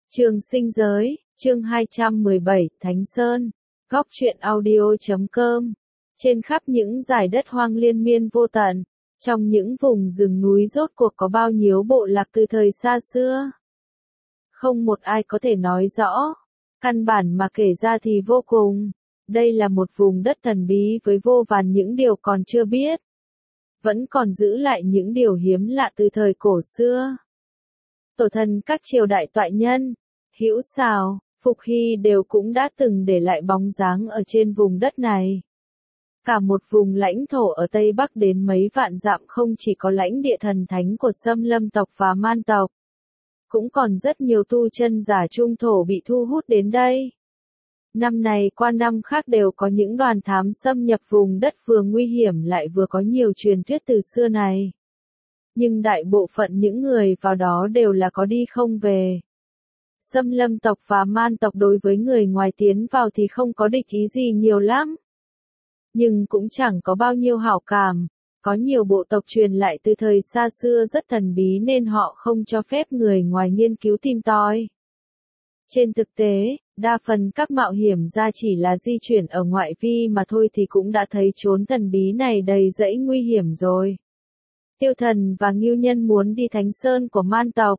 Trường sinh giới, chương 217, Thánh Sơn, góc truyện audio.com. Trên khắp những dải đất hoang liên miên vô tận, trong những vùng rừng núi rốt cuộc có bao nhiêu bộ lạc từ thời xa xưa. Không một ai có thể nói rõ, căn bản mà kể ra thì vô cùng. Đây là một vùng đất thần bí với vô vàn những điều còn chưa biết. Vẫn còn giữ lại những điều hiếm lạ từ thời cổ xưa. Tổ thần các triều đại toại nhân, Hữu Sào, Phục Hy đều cũng đã từng để lại bóng dáng ở trên vùng đất này. Cả một vùng lãnh thổ ở Tây Bắc đến mấy vạn dặm không chỉ có lãnh địa thần thánh của Xâm Lâm tộc và Man tộc, cũng còn rất nhiều tu chân giả trung thổ bị thu hút đến đây. Năm này qua năm khác đều có những đoàn thám xâm nhập vùng đất vừa nguy hiểm lại vừa có nhiều truyền thuyết từ xưa này. Nhưng đại bộ phận những người vào đó đều là có đi không về. Xâm Lâm tộc và Man tộc đối với người ngoài tiến vào thì không có địch ý gì nhiều lắm. Nhưng cũng chẳng có bao nhiêu hảo cảm, có nhiều bộ tộc truyền lại từ thời xa xưa rất thần bí nên họ không cho phép người ngoài nghiên cứu tìm tòi. Trên thực tế, đa phần các mạo hiểm gia chỉ là di chuyển ở ngoại vi mà thôi thì cũng đã thấy chốn thần bí này đầy rẫy nguy hiểm rồi. Tiêu Thần và Ngưu Nhân muốn đi Thánh Sơn của Man tộc.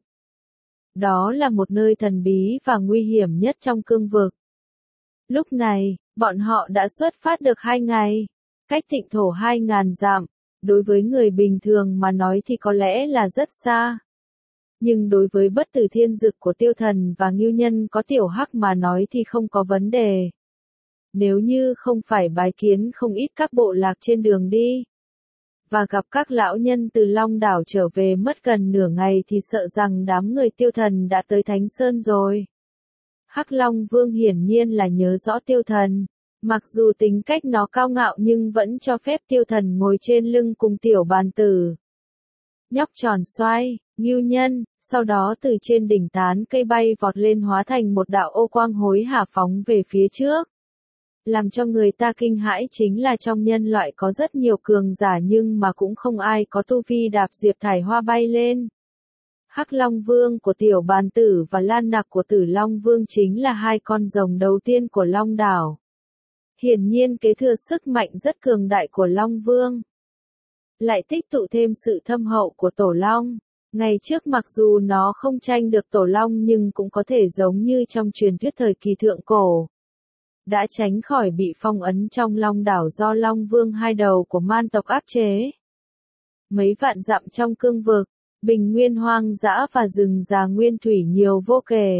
Đó là một nơi thần bí và nguy hiểm nhất trong cương vực. Lúc này, bọn họ đã xuất phát được 2 ngày, cách Thịnh thổ 2000 dặm, đối với người bình thường mà nói thì có lẽ là rất xa. Nhưng đối với bất tử thiên dực của Tiêu Thần và Ngưu Nhân có Tiểu Hắc mà nói thì không có vấn đề. Nếu như không phải bái kiến không ít các bộ lạc trên đường đi, và gặp các lão nhân từ Long đảo trở về mất gần nửa ngày thì sợ rằng đám người Tiêu Thần đã tới Thánh Sơn rồi. Hắc Long Vương hiển nhiên là nhớ rõ Tiêu Thần, mặc dù tính cách nó cao ngạo nhưng vẫn cho phép Tiêu Thần ngồi trên lưng cùng tiểu bàn tử. Nhóc tròn xoay, Ngưu Nhân, sau đó từ trên đỉnh tán cây bay vọt lên hóa thành một đạo ô quang hối hả phóng về phía trước. Làm cho người ta kinh hãi chính là trong nhân loại có rất nhiều cường giả nhưng mà cũng không ai có tu vi đạp diệp thải hoa bay lên. Hắc Long Vương của tiểu bàn tử và Lan Nặc của Tử Long Vương chính là 2 con rồng đầu tiên của Long đảo. Hiển nhiên kế thừa sức mạnh rất cường đại của Long Vương. Lại tích tụ thêm sự thâm hậu của Tổ Long. Ngày trước mặc dù nó không tranh được Tổ Long nhưng cũng có thể giống như trong truyền thuyết thời kỳ thượng cổ. Đã tránh khỏi bị phong ấn trong Long đảo do Long Vương 2 đầu của Man tộc áp chế. Mấy vạn dặm trong cương vực, bình nguyên hoang dã và rừng già nguyên thủy nhiều vô kể.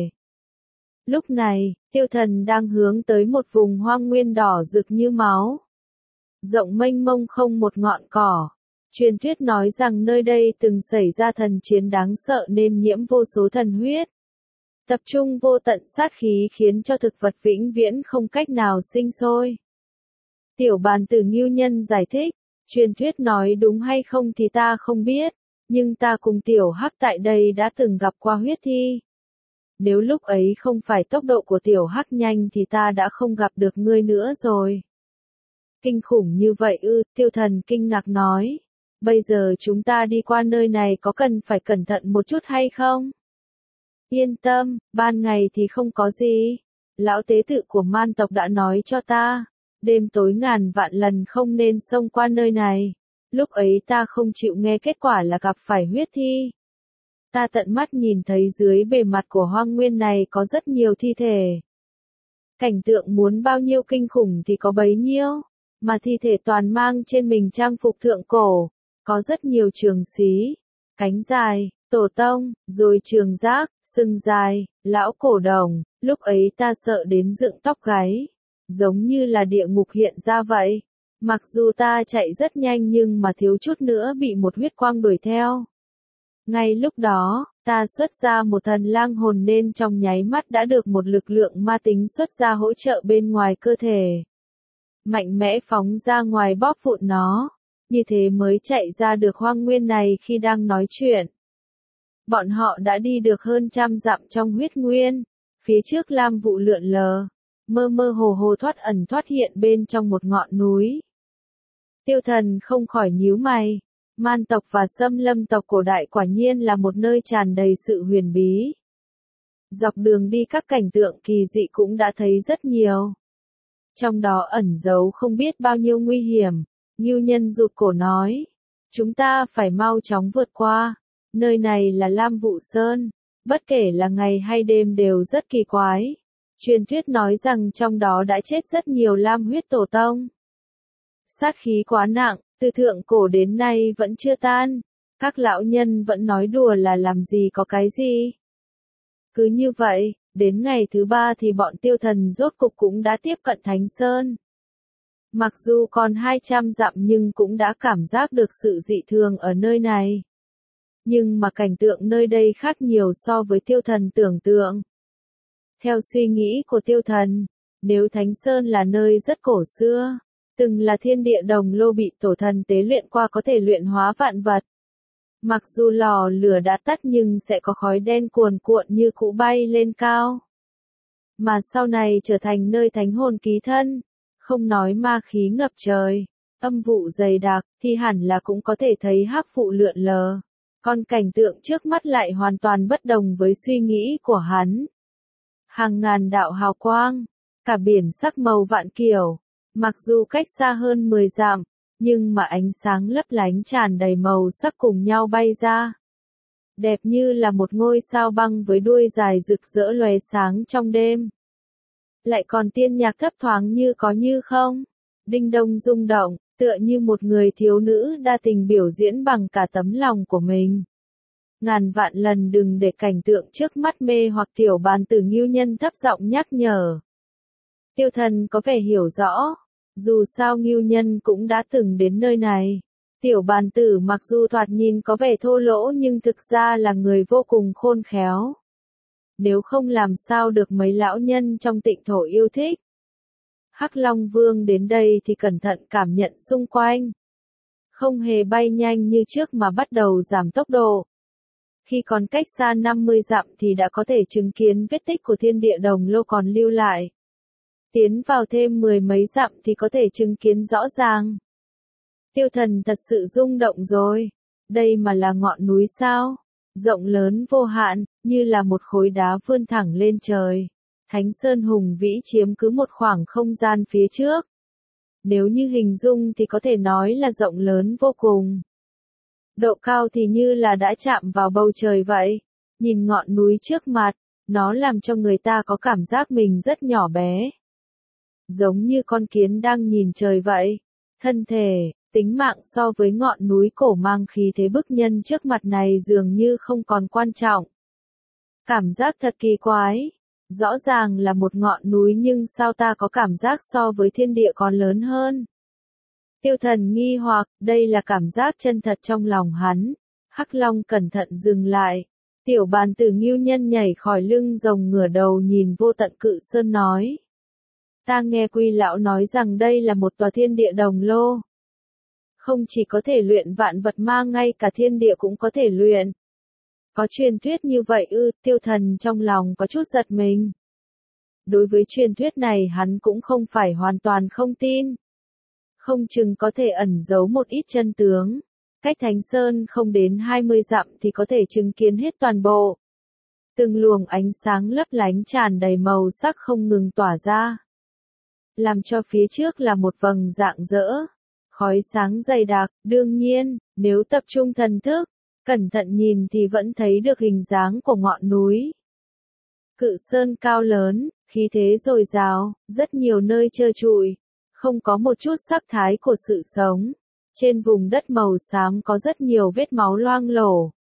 Lúc này, Tiêu Thần đang hướng tới một vùng hoang nguyên đỏ rực như máu. Rộng mênh mông không một ngọn cỏ. Truyền thuyết nói rằng nơi đây từng xảy ra thần chiến đáng sợ nên nhiễm vô số thần huyết. Tập trung vô tận sát khí khiến cho thực vật vĩnh viễn không cách nào sinh sôi. Tiểu bàn tử Ngưu Nhân giải thích, truyền thuyết nói đúng hay không thì ta không biết, nhưng ta cùng Tiểu Hắc tại đây đã từng gặp qua huyết thi. Nếu lúc ấy không phải tốc độ của Tiểu Hắc nhanh thì ta đã không gặp được ngươi nữa rồi. Kinh khủng như vậy ư, Tiêu Thần kinh ngạc nói. Bây giờ chúng ta đi qua nơi này có cần phải cẩn thận một chút hay không? Yên tâm, ban ngày thì không có gì. Lão tế tự của Man tộc đã nói cho ta, đêm tối ngàn vạn lần không nên xông qua nơi này. Lúc ấy ta không chịu nghe kết quả là gặp phải huyết thi. Ta tận mắt nhìn thấy dưới bề mặt của hoang nguyên này có rất nhiều thi thể. Cảnh tượng muốn bao nhiêu kinh khủng thì có bấy nhiêu, mà thi thể toàn mang trên mình trang phục thượng cổ, có rất nhiều trường xí, cánh dài, tổ tông, rồi trường giác, sừng dài, lão cổ đồng, lúc ấy ta sợ đến dựng tóc gáy, giống như là địa ngục hiện ra vậy. Mặc dù ta chạy rất nhanh nhưng mà thiếu chút nữa bị một huyết quang đuổi theo. Ngay lúc đó, ta xuất ra một thần lang hồn nên trong nháy mắt đã được một lực lượng ma tính xuất ra hỗ trợ bên ngoài cơ thể. Mạnh mẽ phóng ra ngoài bóp vụn nó, như thế mới chạy ra được hoang nguyên này khi đang nói chuyện. Bọn họ đã đi được hơn 100 dặm trong huyết nguyên, phía trước lam vụ lượn lờ, mơ mơ hồ hồ thoát ẩn thoát hiện bên trong một ngọn núi. Tiêu Thần không khỏi nhíu mày, Man tộc và Xâm Lâm tộc cổ đại quả nhiên là một nơi tràn đầy sự huyền bí. Dọc đường đi các cảnh tượng kỳ dị cũng đã thấy rất nhiều. Trong đó ẩn giấu không biết bao nhiêu nguy hiểm. Ngưu Nhân rụt cổ nói. Chúng ta phải mau chóng vượt qua. Nơi này là Lam Vụ Sơn. Bất kể là ngày hay đêm đều rất kỳ quái. Truyền thuyết nói rằng trong đó đã chết rất nhiều Lam huyết tổ tông. Sát khí quá nặng, từ thượng cổ đến nay vẫn chưa tan. Các lão nhân vẫn nói đùa là làm gì có cái gì. Cứ như vậy, đến ngày thứ 3 thì bọn tiêu thần rốt cục cũng đã tiếp cận Thánh Sơn. Mặc dù còn 200 dặm nhưng cũng đã cảm giác được sự dị thường ở nơi này. Nhưng mà cảnh tượng nơi đây khác nhiều so với tiêu thần tưởng tượng. Theo suy nghĩ của tiêu thần, nếu Thánh Sơn là nơi rất cổ xưa, từng là thiên địa đồng lô bị tổ thần tế luyện qua có thể luyện hóa vạn vật. Mặc dù lò lửa đã tắt nhưng sẽ có khói đen cuồn cuộn như cũ bay lên cao. Mà sau này trở thành nơi thánh hồn ký thân, không nói ma khí ngập trời, âm vụ dày đặc, thì hẳn là cũng có thể thấy hắc vụ lượn lờ. Còn cảnh tượng trước mắt lại hoàn toàn bất đồng với suy nghĩ của hắn. Hàng ngàn đạo hào quang, cả biển sắc màu vạn kiểu, mặc dù cách xa hơn 10 dặm, nhưng mà ánh sáng lấp lánh tràn đầy màu sắc cùng nhau bay ra. Đẹp như là một ngôi sao băng với đuôi dài rực rỡ lóe sáng trong đêm. Lại còn tiên nhạc thấp thoáng như có như không. Đinh đông rung động, tựa như một người thiếu nữ đa tình biểu diễn bằng cả tấm lòng của mình. Ngàn vạn lần đừng để cảnh tượng trước mắt mê hoặc tiểu bàn tử Ngưu Nhân thấp giọng nhắc nhở. Tiêu thần có vẻ hiểu rõ. Dù sao Ngưu Nhân cũng đã từng đến nơi này. Tiểu bàn tử mặc dù thoạt nhìn có vẻ thô lỗ nhưng thực ra là người vô cùng khôn khéo. Nếu không làm sao được mấy lão nhân trong Tịnh Thổ yêu thích. Hắc Long Vương đến đây thì cẩn thận cảm nhận xung quanh. Không hề bay nhanh như trước mà bắt đầu giảm tốc độ. Khi còn cách xa 50 dặm thì đã có thể chứng kiến vết tích của thiên địa đồng lô còn lưu lại. Tiến vào thêm 10 mấy dặm thì có thể chứng kiến rõ ràng. Tiêu thần thật sự rung động rồi. Đây mà là ngọn núi sao? Rộng lớn vô hạn, như là một khối đá vươn thẳng lên trời. Thánh Sơn hùng vĩ chiếm cứ một khoảng không gian phía trước. Nếu như hình dung thì có thể nói là rộng lớn vô cùng. Độ cao thì như là đã chạm vào bầu trời vậy. Nhìn ngọn núi trước mặt, nó làm cho người ta có cảm giác mình rất nhỏ bé. Giống như con kiến đang nhìn trời vậy. Thân thể, tính mạng so với ngọn núi cổ mang khí thế bức nhân trước mặt này dường như không còn quan trọng. Cảm giác thật kỳ quái. Rõ ràng là một ngọn núi nhưng sao ta có cảm giác so với thiên địa còn lớn hơn. Tiêu thần nghi hoặc, đây là cảm giác chân thật trong lòng hắn. Hắc Long cẩn thận dừng lại. Tiểu bàn tử Ngưu Nhân nhảy khỏi lưng rồng ngửa đầu nhìn vô tận cự sơn nói. Ta nghe Quy lão nói rằng đây là một tòa thiên địa đồng lô. Không chỉ có thể luyện vạn vật ma ngay cả thiên địa cũng có thể luyện. Có truyền thuyết như vậy ư? Tiêu thần trong lòng có chút giật mình. Đối với truyền thuyết này hắn cũng không phải hoàn toàn không tin. Không chừng có thể ẩn giấu một ít chân tướng. Cách Thánh Sơn không đến 20 dặm thì có thể chứng kiến hết toàn bộ. Từng luồng ánh sáng lấp lánh tràn đầy màu sắc không ngừng tỏa ra. Làm cho phía trước là một vầng rạng rỡ. Khói sáng dày đặc, đương nhiên, nếu tập trung thần thức, cẩn thận nhìn thì vẫn thấy được hình dáng của ngọn núi. Cự sơn cao lớn, khí thế dồi dào, rất nhiều nơi trơ trụi, không có một chút sắc thái của sự sống. Trên vùng đất màu xám có rất nhiều vết máu loang lổ.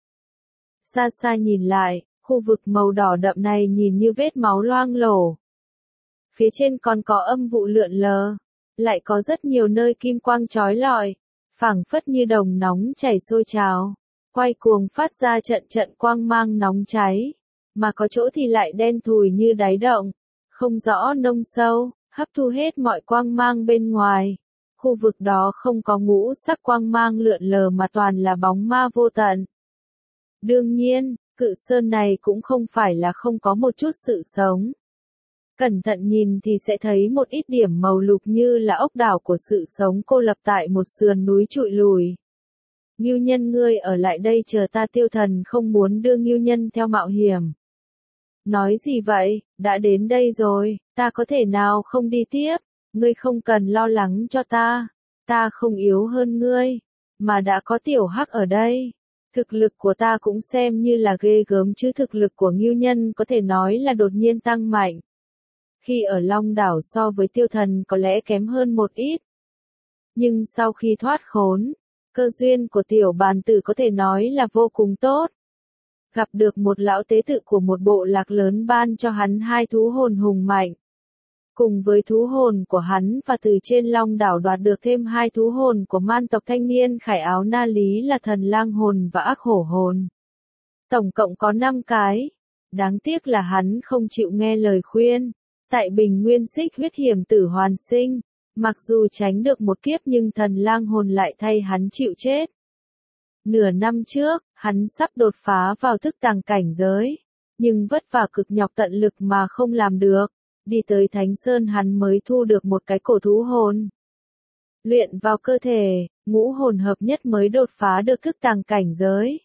Xa xa nhìn lại, khu vực màu đỏ đậm này nhìn như vết máu loang lổ. Phía trên còn có âm vụ lượn lờ, lại có rất nhiều nơi kim quang chói lọi, phảng phất như đồng nóng chảy sôi trào, quay cuồng phát ra trận trận quang mang nóng cháy, mà có chỗ thì lại đen thùi như đáy động, không rõ nông sâu, hấp thu hết mọi quang mang bên ngoài. Khu vực đó không có ngũ sắc quang mang lượn lờ mà toàn là bóng ma vô tận. Đương nhiên, cự sơn này cũng không phải là không có một chút sự sống. Cẩn thận nhìn thì sẽ thấy một ít điểm màu lục như là ốc đảo của sự sống cô lập tại một sườn núi trụi lùi. Ngưu Nhân ngươi ở lại đây chờ ta, Tiêu thần không muốn đưa Ngưu Nhân theo mạo hiểm. Nói gì vậy, đã đến đây rồi, ta có thể nào không đi tiếp, ngươi không cần lo lắng cho ta không yếu hơn ngươi, mà đã có tiểu hắc ở đây. Thực lực của ta cũng xem như là ghê gớm chứ thực lực của Ngưu Nhân có thể nói là đột nhiên tăng mạnh. Khi ở Long Đảo so với Tiêu Thần có lẽ kém hơn một ít. Nhưng sau khi thoát khốn, cơ duyên của tiểu bàn tử có thể nói là vô cùng tốt. Gặp được một lão tế tự của một bộ lạc lớn ban cho hắn 2 thú hồn hùng mạnh. Cùng với thú hồn của hắn và từ trên Long Đảo đoạt được thêm 2 thú hồn của man tộc thanh niên khải áo Na Lý là thần lang hồn và ác hổ hồn. Tổng cộng có 5 cái. Đáng tiếc là hắn không chịu nghe lời khuyên. Tại Bình Nguyên Xích huyết hiểm tử hoàn sinh. Mặc dù tránh được một kiếp nhưng thần lang hồn lại thay hắn chịu chết. Nửa năm trước, hắn sắp đột phá vào thức tàng cảnh giới. Nhưng vất vả cực nhọc tận lực mà không làm được. Đi tới Thánh Sơn hắn mới thu được một cái cổ thú hồn. Luyện vào cơ thể, ngũ hồn hợp nhất mới đột phá được thức tàng cảnh giới.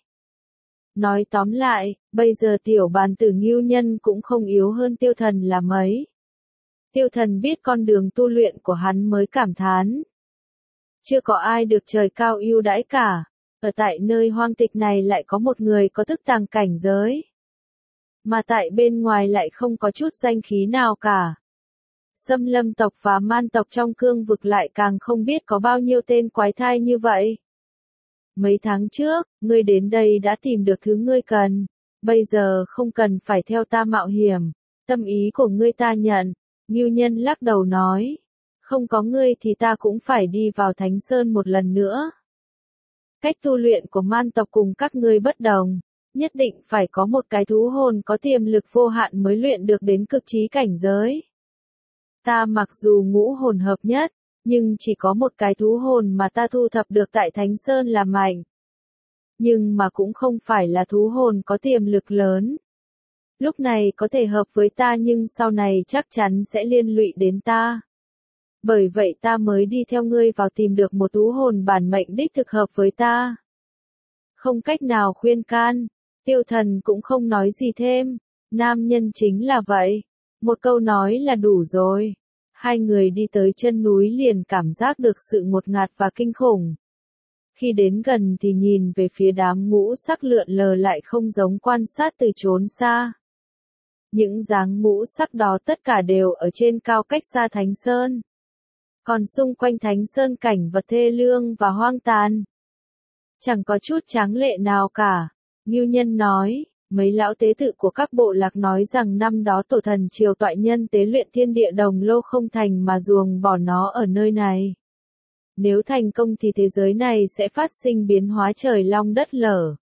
Nói tóm lại, bây giờ tiểu bàn tử Ngưu Nhân cũng không yếu hơn Tiêu Thần là mấy. Tiêu Thần biết con đường tu luyện của hắn mới cảm thán. Chưa có ai được trời cao ưu đãi cả, ở tại nơi hoang tịch này lại có một người có thức tàng cảnh giới. Mà tại bên ngoài lại không có chút danh khí nào cả. Xâm Lâm tộc và Man tộc trong cương vực lại càng không biết có bao nhiêu tên quái thai như vậy. Mấy tháng trước, ngươi đến đây đã tìm được thứ ngươi cần, bây giờ không cần phải theo ta mạo hiểm, tâm ý của ngươi ta nhận. Ngưu Nhân lắc đầu nói, không có ngươi thì ta cũng phải đi vào Thánh Sơn một lần nữa. Cách tu luyện của man tộc cùng các ngươi bất đồng, nhất định phải có một cái thú hồn có tiềm lực vô hạn mới luyện được đến cực trí cảnh giới. Ta mặc dù ngũ hồn hợp nhất, nhưng chỉ có một cái thú hồn mà ta thu thập được tại Thánh Sơn là mạnh. Nhưng mà cũng không phải là thú hồn có tiềm lực lớn. Lúc này có thể hợp với ta nhưng sau này chắc chắn sẽ liên lụy đến ta. Bởi vậy ta mới đi theo ngươi vào tìm được một thú hồn bản mệnh đích thực hợp với ta. Không cách nào khuyên can, Tiêu Thần cũng không nói gì thêm, nam nhân chính là vậy. Một câu nói là đủ rồi. Hai người đi tới chân núi liền cảm giác được sự ngột ngạt và kinh khủng. Khi đến gần thì nhìn về phía đám ngũ sắc lượn lờ lại không giống quan sát từ chốn xa. Những dáng ngũ sắc đó tất cả đều ở trên cao cách xa Thánh Sơn. Còn xung quanh Thánh Sơn cảnh vật thê lương và hoang tàn. Chẳng có chút tráng lệ nào cả. Ngưu Nhân nói, mấy lão tế tự của các bộ lạc nói rằng năm đó tổ thần triều toại nhân tế luyện thiên địa đồng lô không thành mà ruồng bỏ nó ở nơi này. Nếu thành công thì thế giới này sẽ phát sinh biến hóa trời long đất lở.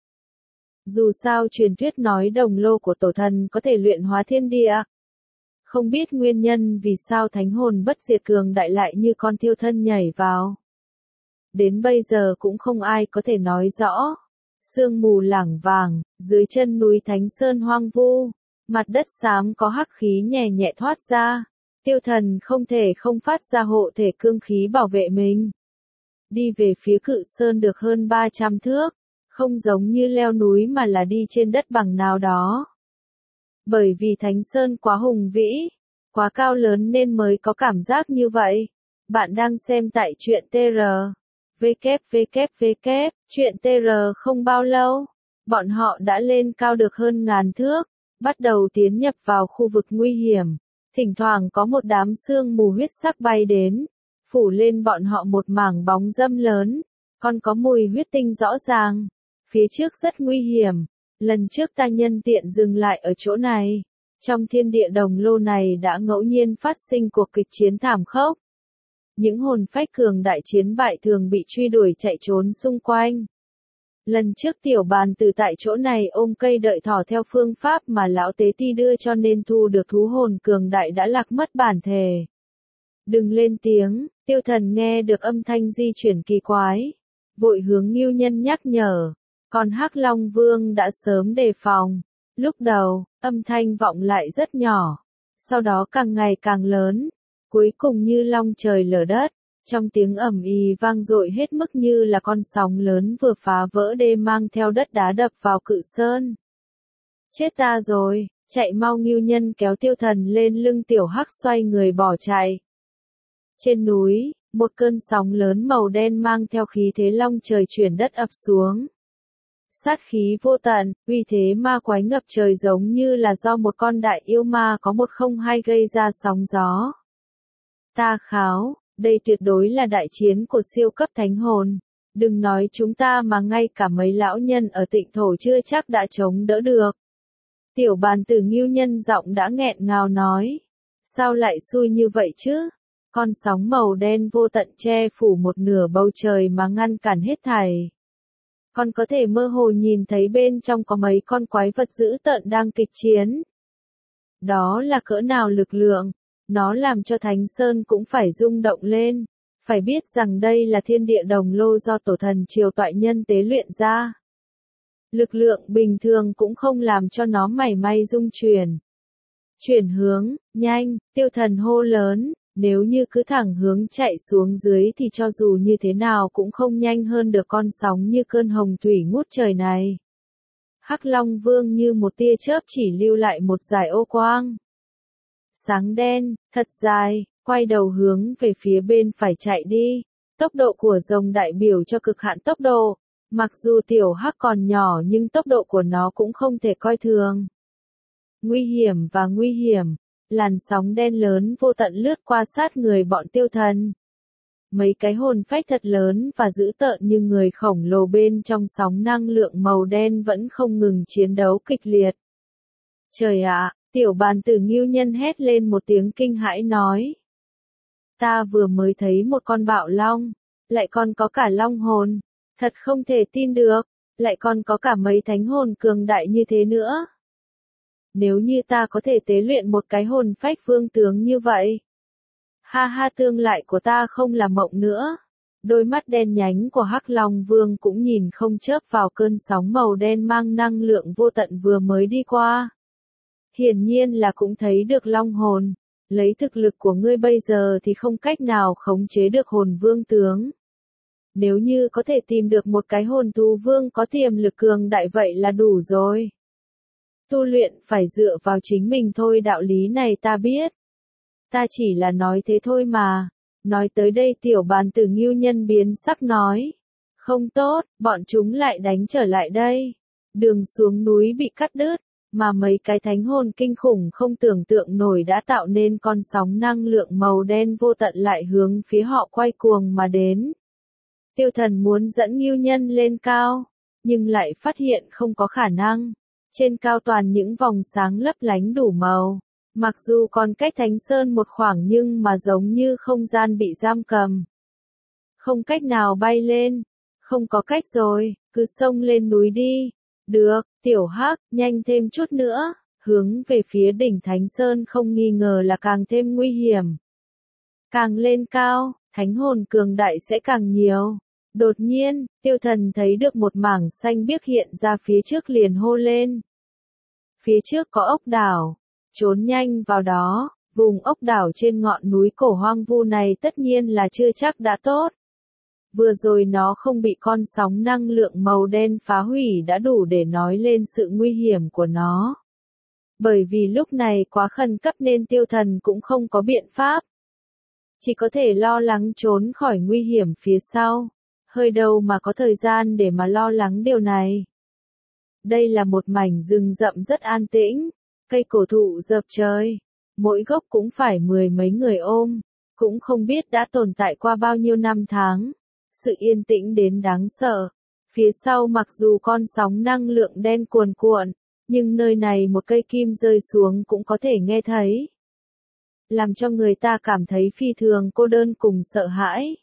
Dù sao truyền thuyết nói đồng lô của tổ thần có thể luyện hóa thiên địa. Không biết nguyên nhân vì sao thánh hồn bất diệt cường đại lại như con thiêu thân nhảy vào. Đến bây giờ cũng không ai có thể nói rõ. Sương mù lảng vàng, dưới chân núi Thánh Sơn hoang vu, mặt đất xám có hắc khí nhẹ nhẹ thoát ra. Tiêu Thần không thể không phát ra hộ thể cương khí bảo vệ mình. Đi về phía Cự Sơn được hơn 300 thước, không giống như leo núi mà là đi trên đất bằng nào đó. Bởi vì Thánh Sơn quá hùng vĩ, quá cao lớn nên mới có cảm giác như vậy. Bạn đang xem tại truyện TR. Chuyện TR không bao lâu, bọn họ đã lên cao được hơn 1000 thước, bắt đầu tiến nhập vào khu vực nguy hiểm. Thỉnh thoảng có một đám sương mù huyết sắc bay đến, phủ lên bọn họ một mảng bóng râm lớn, còn có mùi huyết tinh rõ ràng. Phía trước rất nguy hiểm, lần trước ta nhân tiện dừng lại ở chỗ này. Trong thiên địa đồng lô này đã ngẫu nhiên phát sinh cuộc kịch chiến thảm khốc. Những hồn phách cường đại chiến bại thường bị truy đuổi chạy trốn xung quanh. Lần trước tiểu bàn từ tại chỗ này ôm cây đợi thỏ theo phương pháp mà lão tế ti đưa cho nên thu được thú hồn cường đại đã lạc mất bản thể. Đừng lên tiếng, Tiêu Thần nghe được âm thanh di chuyển kỳ quái. Vội hướng Ngưu Nhân nhắc nhở. Còn Hắc Long Vương đã sớm đề phòng. Lúc đầu, âm thanh vọng lại rất nhỏ. Sau đó càng ngày càng lớn. Cuối cùng như long trời lở đất. Trong tiếng ầm ĩ vang dội hết mức như là con sóng lớn vừa phá vỡ đê mang theo đất đá đập vào Cự Sơn. Chết ta rồi, Chạy mau Ngưu Nhân kéo Tiêu Thần lên lưng Tiểu Hắc xoay người bỏ chạy. Trên núi, một cơn sóng lớn màu đen mang theo khí thế long trời chuyển đất ập xuống. Sát khí vô tận, uy thế ma quái ngập trời giống như là do một con đại yêu ma có một không hai gây ra sóng gió. Ta kháo, đây tuyệt đối là đại chiến của siêu cấp thánh hồn. Đừng nói chúng ta mà ngay cả mấy lão nhân ở Tịnh Thổ chưa chắc đã chống đỡ được. Tiểu bàn tử Ngưu Nhân giọng đã nghẹn ngào nói. Sao lại xui như vậy chứ? Con sóng màu đen vô tận che phủ một nửa bầu trời mà ngăn cản hết thảy. Con có thể mơ hồ nhìn thấy bên trong có mấy con quái vật dữ tợn đang kịch chiến. Đó là cỡ nào lực lượng, nó làm cho Thánh Sơn cũng phải rung động lên. Phải biết rằng đây là thiên địa đồng lô do tổ thần triều toại nhân tế luyện ra. Lực lượng bình thường cũng không làm cho nó mảy may rung chuyển. Chuyển hướng, nhanh, Tiêu Thần hô lớn, nếu như cứ thẳng hướng chạy xuống dưới thì cho dù như thế nào cũng không nhanh hơn được con sóng như cơn hồng thủy ngút trời này. Hắc Long Vương như một tia chớp chỉ lưu lại một dải ô quang. Sáng đen, thật dài, quay đầu hướng về phía bên phải chạy đi. Tốc độ của rồng đại biểu cho cực hạn tốc độ. Mặc dù Tiểu Hắc còn nhỏ nhưng tốc độ của nó cũng không thể coi thường. Nguy hiểm và nguy hiểm. Làn sóng đen lớn vô tận lướt qua sát người bọn Tiêu Thần. Mấy cái hồn phách thật lớn và dữ tợn như người khổng lồ bên trong sóng năng lượng màu đen vẫn không ngừng chiến đấu kịch liệt. Trời ạ, Tiểu bàn tử Ngưu Nhân hét lên một tiếng kinh hãi nói. Ta vừa mới thấy một con bạo long, lại còn có cả long hồn, thật không thể tin được, lại còn có cả mấy thánh hồn cường đại như thế nữa. Nếu như ta có thể tế luyện một cái hồn phách vương tướng như vậy. Ha ha, tương lai của ta không là mộng nữa. Đôi mắt đen nhánh của Hắc Long Vương cũng nhìn không chớp vào cơn sóng màu đen mang năng lượng vô tận vừa mới đi qua. Hiển nhiên là cũng thấy được long hồn. Lấy thực lực của ngươi bây giờ thì không cách nào khống chế được hồn vương tướng. Nếu như có thể tìm được một cái hồn thú vương có tiềm lực cường đại vậy là đủ rồi. Tu luyện phải dựa vào chính mình thôi, đạo lý này ta biết. Ta chỉ là nói thế thôi mà. Nói tới đây Tiểu bàn tử Ngưu Nhân biến sắc nói. Không tốt, bọn chúng lại đánh trở lại đây. Đường xuống núi bị cắt đứt, mà mấy cái thánh hồn kinh khủng không tưởng tượng nổi đã tạo nên con sóng năng lượng màu đen vô tận lại hướng phía họ quay cuồng mà đến. Tiêu Thần muốn dẫn Ngưu Nhân lên cao, nhưng lại phát hiện không có khả năng. Trên cao toàn những vòng sáng lấp lánh đủ màu. Mặc dù còn cách Thánh Sơn một khoảng nhưng mà giống như không gian bị giam cầm. Không cách nào bay lên. Không có cách rồi, cứ xông lên núi đi. Được, Tiểu Hắc, nhanh thêm chút nữa. Hướng về phía đỉnh Thánh Sơn không nghi ngờ là càng thêm nguy hiểm. Càng lên cao, thánh hồn cường đại sẽ càng nhiều. Đột nhiên, Tiêu Thần thấy được một mảng xanh biếc hiện ra phía trước liền hô lên. Phía trước có ốc đảo, trốn nhanh vào đó, vùng ốc đảo trên ngọn núi cổ hoang vu này tất nhiên là chưa chắc đã tốt. Vừa rồi nó không bị con sóng năng lượng màu đen phá hủy đã đủ để nói lên sự nguy hiểm của nó. Bởi vì lúc này quá khẩn cấp nên Tiêu Thần cũng không có biện pháp. Chỉ có thể lo lắng trốn khỏi nguy hiểm phía sau. Hơi đâu mà có thời gian để mà lo lắng điều này. Đây là một mảnh rừng rậm rất an tĩnh, cây cổ thụ rợp trời, mỗi gốc cũng phải mười mấy người ôm, cũng không biết đã tồn tại qua bao nhiêu năm tháng. Sự yên tĩnh đến đáng sợ. Phía sau mặc dù con sóng năng lượng đen cuồn cuộn, nhưng nơi này một cây kim rơi xuống cũng có thể nghe thấy. Làm cho người ta cảm thấy phi thường cô đơn cùng sợ hãi.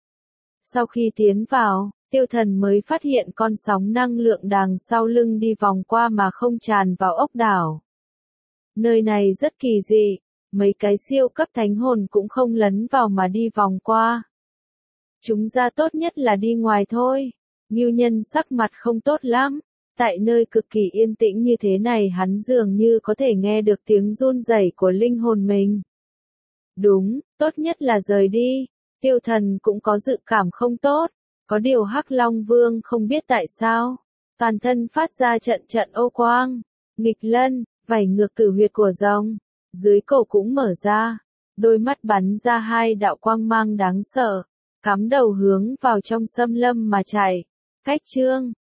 Sau khi tiến vào, Tiêu Thần mới phát hiện con sóng năng lượng đằng sau lưng đi vòng qua mà không tràn vào ốc đảo. Nơi này rất kỳ dị, mấy cái siêu cấp thánh hồn cũng không lấn vào mà đi vòng qua. Chúng ra tốt nhất là đi ngoài thôi. Ngưu Nhân sắc mặt không tốt lắm. Tại nơi cực kỳ yên tĩnh như thế này hắn dường như có thể nghe được tiếng run rẩy của linh hồn mình. Đúng, tốt nhất là rời đi. Tiêu Thần cũng có dự cảm không tốt. Có điều Hắc Long Vương không biết tại sao. Toàn thân phát ra trận trận ô quang. Nghịch lân, vảy ngược tử huyệt của rồng, dưới cổ cũng mở ra, đôi mắt bắn ra hai đạo quang mang đáng sợ, cắm đầu hướng vào trong xâm lâm mà chạy. Cách chương